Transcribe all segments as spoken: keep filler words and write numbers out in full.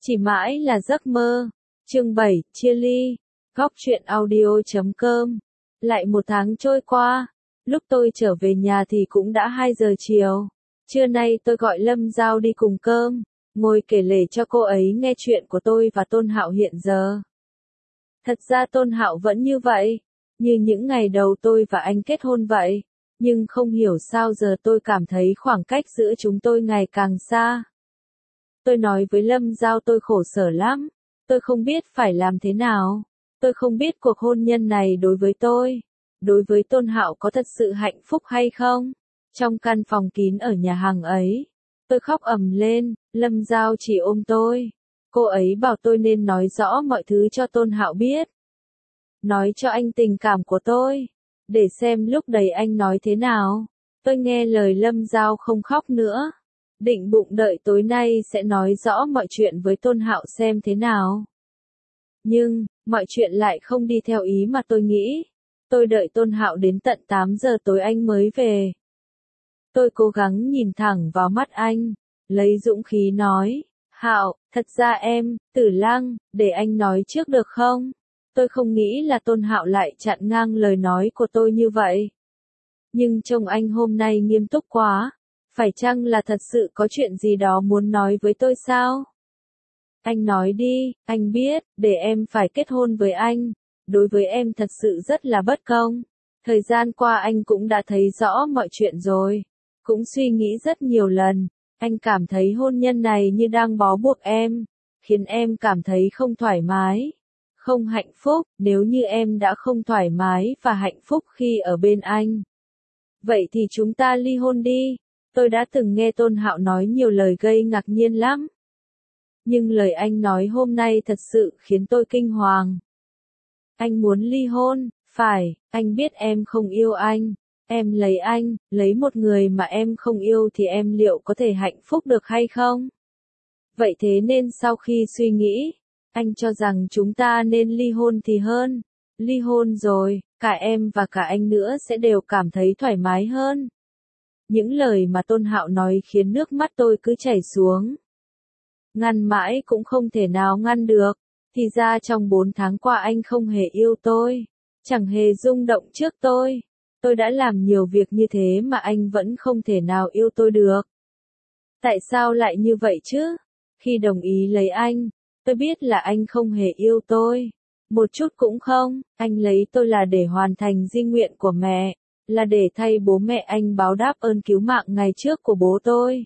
Chỉ mãi là giấc mơ. Chương bảy, chia ly. Góc truyện audio.com. Lại một tháng trôi qua. Lúc tôi trở về nhà thì cũng đã hai giờ chiều. Trưa nay tôi gọi Lâm Giao đi cùng cơm, ngồi kể lể cho cô ấy nghe chuyện của tôi và Tôn Hạo hiện giờ. Thật ra Tôn Hạo vẫn như vậy, như những ngày đầu tôi và anh kết hôn vậy. Nhưng không hiểu sao giờ tôi cảm thấy khoảng cách giữa chúng tôi ngày càng xa. Tôi nói với Lâm Giao tôi khổ sở lắm. Tôi không biết phải làm thế nào. Tôi không biết cuộc hôn nhân này đối với tôi, đối với Tôn Hạo có thật sự hạnh phúc hay không. Trong căn phòng kín ở nhà hàng ấy, tôi khóc ầm lên, Lâm Giao chỉ ôm tôi. Cô ấy bảo tôi nên nói rõ mọi thứ cho Tôn Hạo biết. Nói cho anh tình cảm của tôi, để xem lúc đấy anh nói thế nào. Tôi nghe lời Lâm Giao không khóc nữa. Định bụng đợi tối nay sẽ nói rõ mọi chuyện với Tôn Hạo xem thế nào. Nhưng, mọi chuyện lại không đi theo ý mà tôi nghĩ. Tôi đợi Tôn Hạo đến tận tám giờ tối anh mới về. Tôi cố gắng nhìn thẳng vào mắt anh, lấy dũng khí nói, Hạo, thật ra em, Tử Lăng, để anh nói trước được không? Tôi không nghĩ là Tôn Hạo lại chặn ngang lời nói của tôi như vậy. Nhưng trông anh hôm nay nghiêm túc quá, phải chăng là thật sự có chuyện gì đó muốn nói với tôi sao? Anh nói đi, anh biết, để em phải kết hôn với anh, đối với em thật sự rất là bất công. Thời gian qua anh cũng đã thấy rõ mọi chuyện rồi, cũng suy nghĩ rất nhiều lần. Anh cảm thấy hôn nhân này như đang bó buộc em, khiến em cảm thấy không thoải mái, không hạnh phúc. Nếu như em đã không thoải mái và hạnh phúc khi ở bên anh, vậy thì chúng ta ly hôn đi. Tôi đã từng nghe Tôn Hạo nói nhiều lời gây ngạc nhiên lắm. Nhưng lời anh nói hôm nay thật sự khiến tôi kinh hoàng. Anh muốn ly hôn, phải, anh biết em không yêu anh. Em lấy anh, lấy một người mà em không yêu thì em liệu có thể hạnh phúc được hay không? Vậy thế nên sau khi suy nghĩ, anh cho rằng chúng ta nên ly hôn thì hơn. Ly hôn rồi, cả em và cả anh nữa sẽ đều cảm thấy thoải mái hơn. Những lời mà Tôn Hạo nói khiến nước mắt tôi cứ chảy xuống. Ngăn mãi cũng không thể nào ngăn được. Thì ra trong bốn tháng qua anh không hề yêu tôi, chẳng hề rung động trước tôi. Tôi đã làm nhiều việc như thế mà anh vẫn không thể nào yêu tôi được. Tại sao lại như vậy chứ? Khi đồng ý lấy anh, tôi biết là anh không hề yêu tôi. Một chút cũng không, anh lấy tôi là để hoàn thành di nguyện của mẹ, là để thay bố mẹ anh báo đáp ơn cứu mạng ngày trước của bố tôi.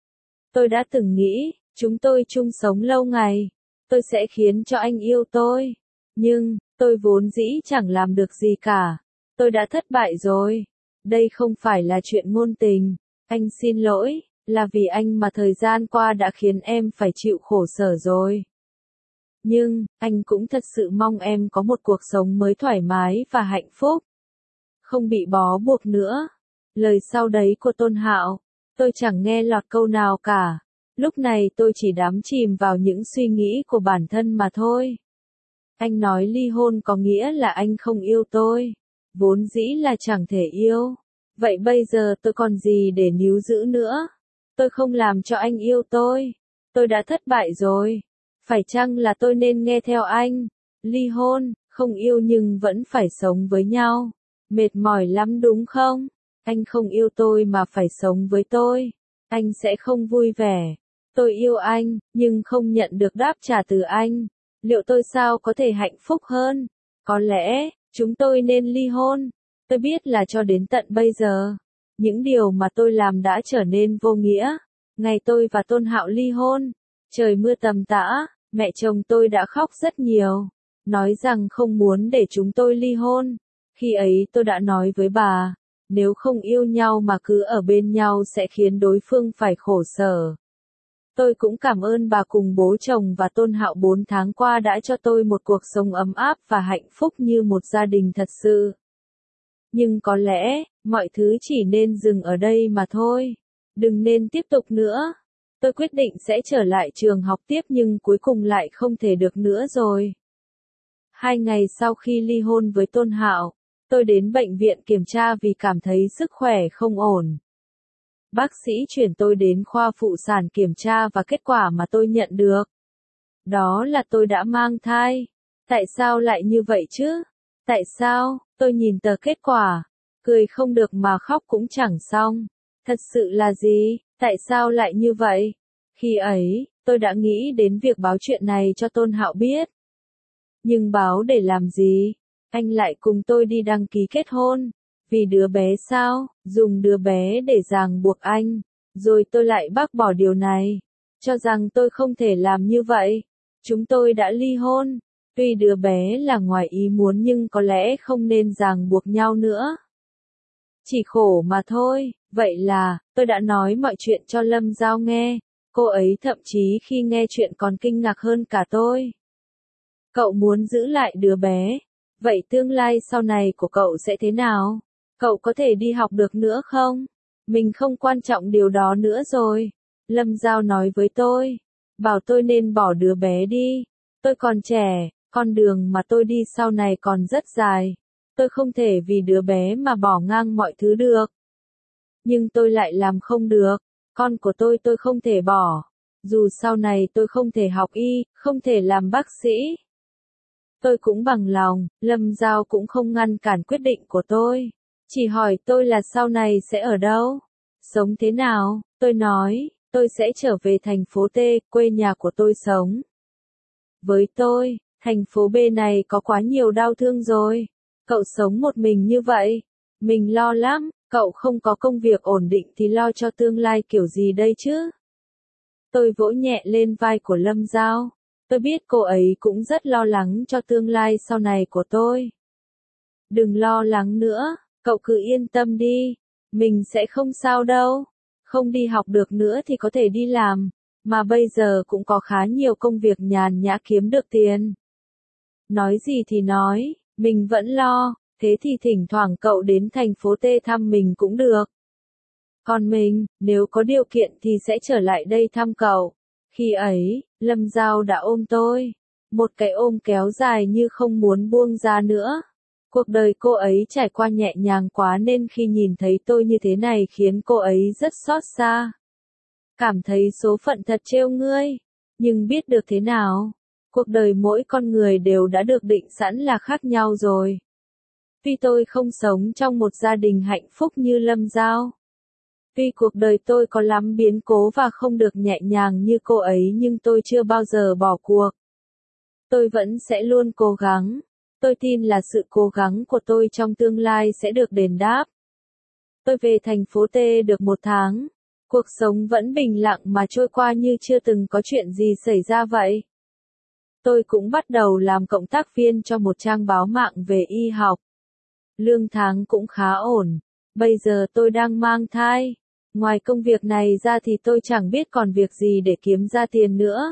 Tôi đã từng nghĩ, chúng tôi chung sống lâu ngày, tôi sẽ khiến cho anh yêu tôi. Nhưng, tôi vốn dĩ chẳng làm được gì cả. Tôi đã thất bại rồi. Đây không phải là chuyện ngôn tình. Anh xin lỗi, là vì anh mà thời gian qua đã khiến em phải chịu khổ sở rồi. Nhưng, anh cũng thật sự mong em có một cuộc sống mới thoải mái và hạnh phúc. Không bị bó buộc nữa. Lời sau đấy của Tôn Hạo, tôi chẳng nghe lọt câu nào cả. Lúc này tôi chỉ đắm chìm vào những suy nghĩ của bản thân mà thôi. Anh nói ly hôn có nghĩa là anh không yêu tôi. Vốn dĩ là chẳng thể yêu. Vậy bây giờ tôi còn gì để níu giữ nữa? Tôi không làm cho anh yêu tôi. Tôi đã thất bại rồi. Phải chăng là tôi nên nghe theo anh? Ly hôn, không yêu nhưng vẫn phải sống với nhau. Mệt mỏi lắm đúng không? Anh không yêu tôi mà phải sống với tôi. Anh sẽ không vui vẻ. Tôi yêu anh, nhưng không nhận được đáp trả từ anh. Liệu tôi sao có thể hạnh phúc hơn? Có lẽ, chúng tôi nên ly hôn. Tôi biết là cho đến tận bây giờ, những điều mà tôi làm đã trở nên vô nghĩa. Ngày tôi và Tôn Hạo ly hôn, trời mưa tầm tã, mẹ chồng tôi đã khóc rất nhiều, nói rằng không muốn để chúng tôi ly hôn. Khi ấy tôi đã nói với bà, nếu không yêu nhau mà cứ ở bên nhau sẽ khiến đối phương phải khổ sở. Tôi cũng cảm ơn bà cùng bố chồng và Tôn Hạo bốn tháng qua đã cho tôi một cuộc sống ấm áp và hạnh phúc như một gia đình thật sự. Nhưng có lẽ, mọi thứ chỉ nên dừng ở đây mà thôi. Đừng nên tiếp tục nữa. Tôi quyết định sẽ trở lại trường học tiếp nhưng cuối cùng lại không thể được nữa rồi. Hai ngày sau khi ly hôn với Tôn Hạo, tôi đến bệnh viện kiểm tra vì cảm thấy sức khỏe không ổn. Bác sĩ chuyển tôi đến khoa phụ sản kiểm tra và kết quả mà tôi nhận được Đó là tôi đã mang thai. Tại sao lại như vậy chứ? Tại sao? Tôi nhìn tờ kết quả. Cười không được mà khóc cũng chẳng xong. Thật sự là gì? Tại sao lại như vậy? Khi ấy, tôi đã nghĩ đến việc báo chuyện này cho Tôn Hạo biết. Nhưng báo để làm gì? Anh lại cùng tôi đi đăng ký kết hôn. Vì đứa bé sao? Dùng đứa bé để ràng buộc anh. Rồi tôi lại bác bỏ điều này. Cho rằng tôi không thể làm như vậy. Chúng tôi đã ly hôn. Tuy đứa bé là ngoài ý muốn nhưng có lẽ không nên ràng buộc nhau nữa. Chỉ khổ mà thôi. Vậy là, tôi đã nói mọi chuyện cho Lâm Giao nghe. Cô ấy thậm chí khi nghe chuyện còn kinh ngạc hơn cả tôi. Cậu muốn giữ lại đứa bé. Vậy tương lai sau này của cậu sẽ thế nào? Cậu có thể đi học được nữa không? Mình không quan trọng điều đó nữa rồi. Lâm Giao nói với tôi. Bảo tôi nên bỏ đứa bé đi. Tôi còn trẻ, con đường mà tôi đi sau này còn rất dài. Tôi không thể vì đứa bé mà bỏ ngang mọi thứ được. Nhưng tôi lại làm không được. Con của tôi tôi không thể bỏ. Dù sau này tôi không thể học y, không thể làm bác sĩ. Tôi cũng bằng lòng, Lâm Giao cũng không ngăn cản quyết định của tôi. Chỉ hỏi tôi là sau này sẽ ở đâu? Sống thế nào? Tôi nói, tôi sẽ trở về thành phố T, quê nhà của tôi sống. Với tôi, thành phố B này có quá nhiều đau thương rồi. Cậu sống một mình như vậy. Mình lo lắm, cậu không có công việc ổn định thì lo cho tương lai kiểu gì đây chứ? Tôi vỗ nhẹ lên vai của Lâm Giao. Tôi biết cô ấy cũng rất lo lắng cho tương lai sau này của tôi. Đừng lo lắng nữa, cậu cứ yên tâm đi. Mình sẽ không sao đâu. Không đi học được nữa thì có thể đi làm. Mà bây giờ cũng có khá nhiều công việc nhàn nhã kiếm được tiền. Nói gì thì nói, mình vẫn lo. Thế thì thỉnh thoảng cậu đến thành phố T thăm mình cũng được. Còn mình, nếu có điều kiện thì sẽ trở lại đây thăm cậu. Khi ấy, Lâm Giao đã ôm tôi. Một cái ôm kéo dài như không muốn buông ra nữa. Cuộc đời cô ấy trải qua nhẹ nhàng quá nên khi nhìn thấy tôi như thế này khiến cô ấy rất xót xa. Cảm thấy số phận thật trêu ngươi. Nhưng biết được thế nào? Cuộc đời mỗi con người đều đã được định sẵn là khác nhau rồi. Tuy tôi không sống trong một gia đình hạnh phúc như Lâm Giao. Tuy cuộc đời tôi có lắm biến cố và không được nhẹ nhàng như cô ấy nhưng tôi chưa bao giờ bỏ cuộc. Tôi vẫn sẽ luôn cố gắng. Tôi tin là sự cố gắng của tôi trong tương lai sẽ được đền đáp. Tôi về thành phố T được một tháng. Cuộc sống vẫn bình lặng mà trôi qua như chưa từng có chuyện gì xảy ra vậy. Tôi cũng bắt đầu làm cộng tác viên cho một trang báo mạng về y học. Lương tháng cũng khá ổn. Bây giờ tôi đang mang thai. Ngoài công việc này ra thì tôi chẳng biết còn việc gì để kiếm ra tiền nữa.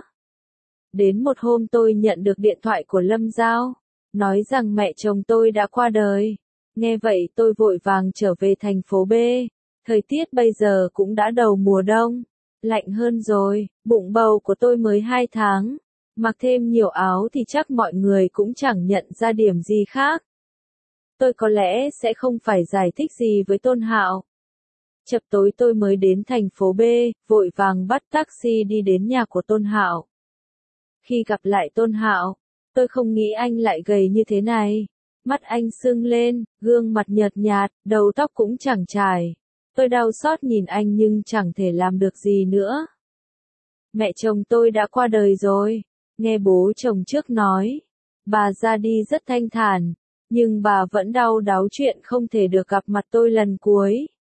Đến một hôm tôi nhận được điện thoại của Lâm Giao. Nói rằng mẹ chồng tôi đã qua đời. Nghe vậy tôi vội vàng trở về thành phố B. Thời tiết bây giờ cũng đã đầu mùa đông. Lạnh hơn rồi, bụng bầu của tôi mới hai tháng. Mặc thêm nhiều áo thì chắc mọi người cũng chẳng nhận ra điểm gì khác. Tôi có lẽ sẽ không phải giải thích gì với Tôn Hạo. Chập tối tôi mới đến thành phố B, vội vàng bắt taxi đi đến nhà của Tôn Hạo. Khi gặp lại Tôn Hạo, tôi không nghĩ anh lại gầy như thế này. Mắt anh sưng lên, gương mặt nhợt nhạt, đầu tóc cũng chẳng chải. Tôi đau xót nhìn anh nhưng chẳng thể làm được gì nữa. Mẹ chồng tôi đã qua đời rồi. Nghe bố chồng trước nói. Bà ra đi rất thanh thản. Nhưng bà vẫn đau đáu chuyện không thể được gặp mặt tôi lần cuối.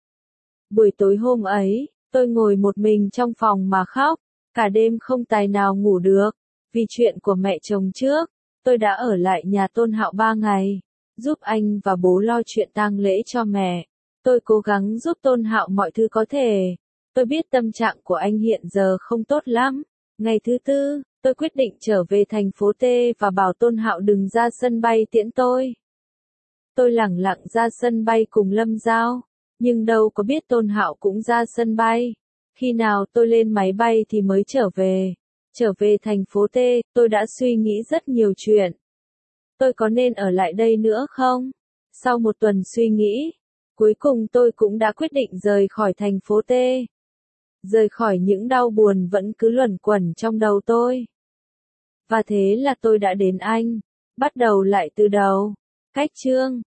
Buổi tối hôm ấy, tôi ngồi một mình trong phòng mà khóc. Cả đêm không tài nào ngủ được. Vì chuyện của mẹ chồng trước, tôi đã ở lại nhà Tôn Hạo ba ngày. Giúp anh và bố lo chuyện tang lễ cho mẹ. Tôi cố gắng giúp Tôn Hạo mọi thứ có thể. Tôi biết tâm trạng của anh hiện giờ không tốt lắm. Ngày thứ tư, tôi quyết định trở về thành phố T và bảo Tôn Hạo đừng ra sân bay tiễn tôi. Tôi lẳng lặng ra sân bay cùng Lâm Giao. Nhưng đâu có biết Tôn Hạo cũng ra sân bay. Khi nào tôi lên máy bay thì mới trở về. Trở về thành phố T, tôi đã suy nghĩ rất nhiều chuyện. Tôi có nên ở lại đây nữa không? Sau một tuần suy nghĩ, cuối cùng tôi cũng đã quyết định rời khỏi thành phố T. Rời khỏi những đau buồn vẫn cứ luẩn quẩn trong đầu tôi. Và thế là tôi đã đến Anh. Bắt đầu lại từ đầu. Cách chương